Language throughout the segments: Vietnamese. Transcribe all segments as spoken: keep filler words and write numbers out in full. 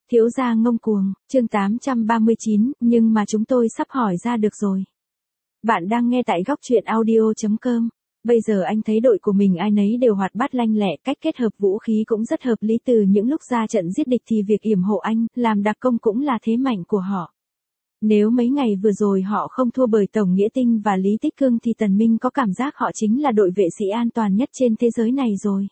Thiếu gia ngông cuồng, chương tám trăm ba mươi chín, nhưng mà chúng tôi sắp hỏi ra được rồi. Bạn đang nghe tại góc truyện audio chấm com. Bây giờ anh thấy đội của mình ai nấy đều hoạt bát lanh lẹ, cách kết hợp vũ khí cũng rất hợp lý, từ những lúc ra trận giết địch thì việc yểm hộ anh, làm đặc công cũng là thế mạnh của họ. Nếu mấy ngày vừa rồi họ không thua bởi Tổng Nghĩa Tinh và Lý Tích Cương thì Tần Minh có cảm giác họ chính là đội vệ sĩ an toàn nhất trên thế giới này rồi.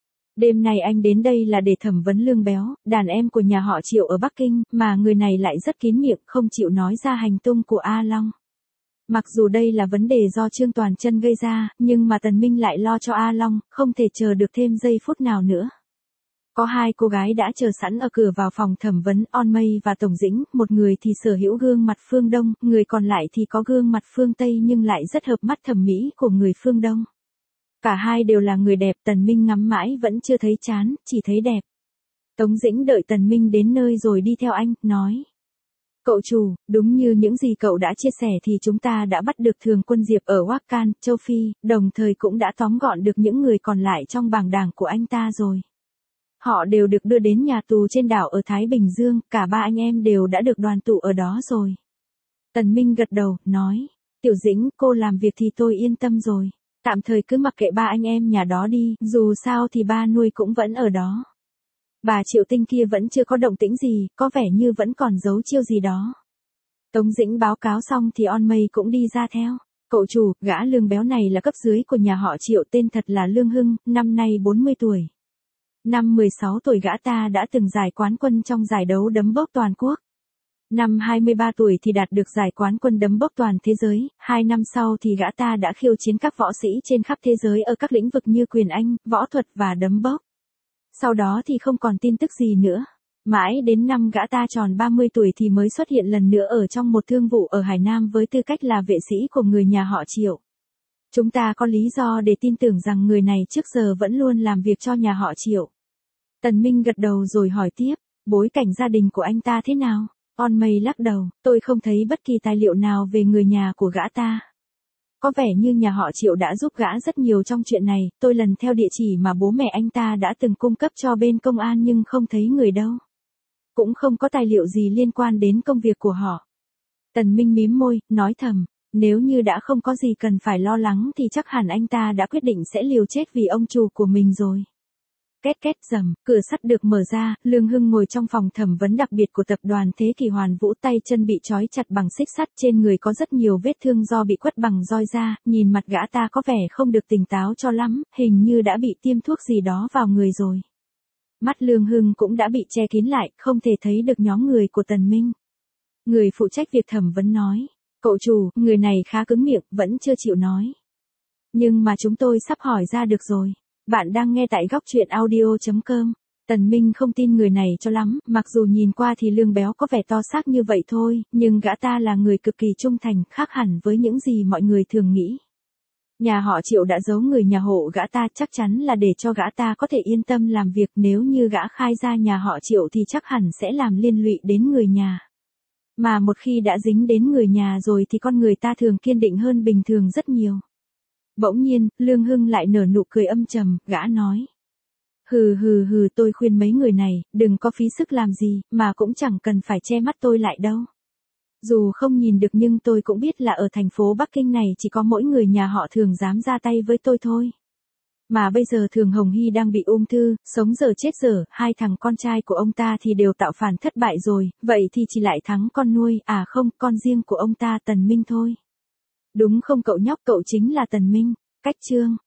Đêm nay anh đến đây là để thẩm vấn Lương Béo, đàn em của nhà họ Triệu ở Bắc Kinh, mà người này lại rất kín miệng, không chịu nói ra hành tung của A Long. Mặc dù đây là vấn đề do Trương Toàn Chân gây ra, nhưng mà Tần Minh lại lo cho A Long, không thể chờ được thêm giây phút nào nữa. Có hai cô gái đã chờ sẵn ở cửa vào phòng thẩm vấn, On Mây và Tổng Dĩnh, một người thì sở hữu gương mặt phương Đông, người còn lại thì có gương mặt phương Tây nhưng lại rất hợp mắt thẩm mỹ của người phương Đông. Cả hai đều là người đẹp, Tần Minh ngắm mãi vẫn chưa thấy chán, chỉ thấy đẹp. Tống Dĩnh đợi Tần Minh đến nơi rồi đi theo anh, nói. Cậu chủ, đúng như những gì cậu đã chia sẻ thì chúng ta đã bắt được Thường Quân Diệp ở Wakkan, châu Phi, đồng thời cũng đã tóm gọn được những người còn lại trong bảng đảng của anh ta rồi. Họ đều được đưa đến nhà tù trên đảo ở Thái Bình Dương, cả ba anh em đều đã được đoàn tụ ở đó rồi. Tần Minh gật đầu, nói. Tiểu Dĩnh, cô làm việc thì tôi yên tâm rồi. Tạm thời cứ mặc kệ ba anh em nhà đó đi, dù sao thì ba nuôi cũng vẫn ở đó. Bà Triệu Tinh kia vẫn chưa có động tĩnh gì, có vẻ như vẫn còn giấu chiêu gì đó. Tống Dĩnh báo cáo xong thì On Mây cũng đi ra theo. Cậu chủ, gã Lương Béo này là cấp dưới của nhà họ Triệu, tên thật là Lương Hưng, năm nay bốn mươi tuổi. Năm mười sáu tuổi gã ta đã từng giải quán quân trong giải đấu đấm bốc toàn quốc. Năm hai mươi ba tuổi thì đạt được giải quán quân đấm bốc toàn thế giới, hai năm sau thì gã ta đã khiêu chiến các võ sĩ trên khắp thế giới ở các lĩnh vực như quyền Anh, võ thuật và đấm bốc. Sau đó thì không còn tin tức gì nữa. Mãi đến năm gã ta tròn ba mươi tuổi thì mới xuất hiện lần nữa ở trong một thương vụ ở Hải Nam với tư cách là vệ sĩ của người nhà họ Triệu. Chúng ta có lý do để tin tưởng rằng người này trước giờ vẫn luôn làm việc cho nhà họ Triệu. Tần Minh gật đầu rồi hỏi tiếp, bối cảnh gia đình của anh ta thế nào? On Mây lắc đầu, tôi không thấy bất kỳ tài liệu nào về người nhà của gã ta. Có vẻ như nhà họ Triệu đã giúp gã rất nhiều trong chuyện này, tôi lần theo địa chỉ mà bố mẹ anh ta đã từng cung cấp cho bên công an nhưng không thấy người đâu. Cũng không có tài liệu gì liên quan đến công việc của họ. Tần Minh mím môi, nói thầm, nếu như đã không có gì cần phải lo lắng thì chắc hẳn anh ta đã quyết định sẽ liều chết vì ông chủ của mình rồi. Két két rầm, cửa sắt được mở ra, Lương Hưng ngồi trong phòng thẩm vấn đặc biệt của tập đoàn Thế Kỷ Hoàn Vũ, tay chân bị trói chặt bằng xích sắt, trên người có rất nhiều vết thương do bị quất bằng roi da, nhìn mặt gã ta có vẻ không được tỉnh táo cho lắm, hình như đã bị tiêm thuốc gì đó vào người rồi. Mắt Lương Hưng cũng đã bị che kín lại, không thể thấy được nhóm người của Tần Minh. Người phụ trách việc thẩm vấn nói, cậu chủ, người này khá cứng miệng, vẫn chưa chịu nói. Nhưng mà chúng tôi sắp hỏi ra được rồi. Bạn đang nghe tại góc truyện audio chấm com. Tần Minh không tin người này cho lắm, mặc dù nhìn qua thì Lương Béo có vẻ to xác như vậy thôi, nhưng gã ta là người cực kỳ trung thành, khác hẳn với những gì mọi người thường nghĩ. Nhà họ Triệu đã giấu người nhà hộ gã ta, chắc chắn là để cho gã ta có thể yên tâm làm việc, nếu như gã khai ra nhà họ Triệu thì chắc hẳn sẽ làm liên lụy đến người nhà. Mà một khi đã dính đến người nhà rồi thì con người ta thường kiên định hơn bình thường rất nhiều. Bỗng nhiên, Lương Hưng lại nở nụ cười âm trầm, gã nói. Hừ hừ hừ, tôi khuyên mấy người này, đừng có phí sức làm gì, mà cũng chẳng cần phải che mắt tôi lại đâu. Dù không nhìn được nhưng tôi cũng biết là ở thành phố Bắc Kinh này chỉ có mỗi người nhà họ Thường dám ra tay với tôi thôi. Mà bây giờ Thường Hồng Hy đang bị ung thư, sống dở chết dở, hai thằng con trai của ông ta thì đều tạo phản thất bại rồi, vậy thì chỉ lại thắng con nuôi, à không, con riêng của ông ta Tần Minh thôi. Đúng không cậu nhóc, cậu chính là Tần Minh. Cách chương